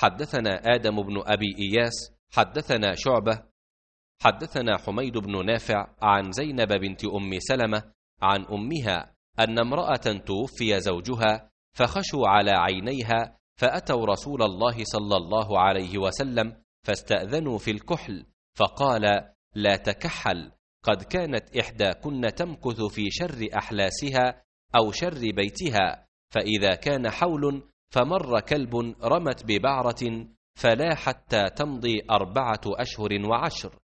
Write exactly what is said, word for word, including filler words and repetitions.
حدثنا آدم بن أبي إياس حدثنا شعبة حدثنا حميد بن نافع عن زينب بنت أم سلمة عن أمها أن امرأة توفي زوجها فخشوا على عينيها فأتوا رسول الله صلى الله عليه وسلم فاستأذنوا في الكحل فقال: لا تكحل، قد كانت إحداكن تمكث في شر أحلاسها أو شر بيتها، فإذا كان حول فمر كلب رمت ببعرة فلا حتى تمضي أربعة أشهر وعشر،